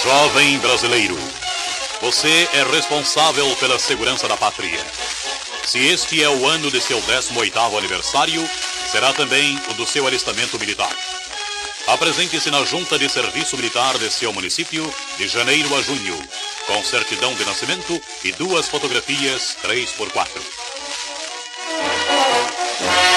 Jovem brasileiro, você é responsável pela segurança da pátria. Se este é o ano de seu 18º aniversário, será também o do seu alistamento militar. Apresente-se na Junta de Serviço Militar de seu município de janeiro a junho, com certidão de nascimento e 2 fotografias 3x4.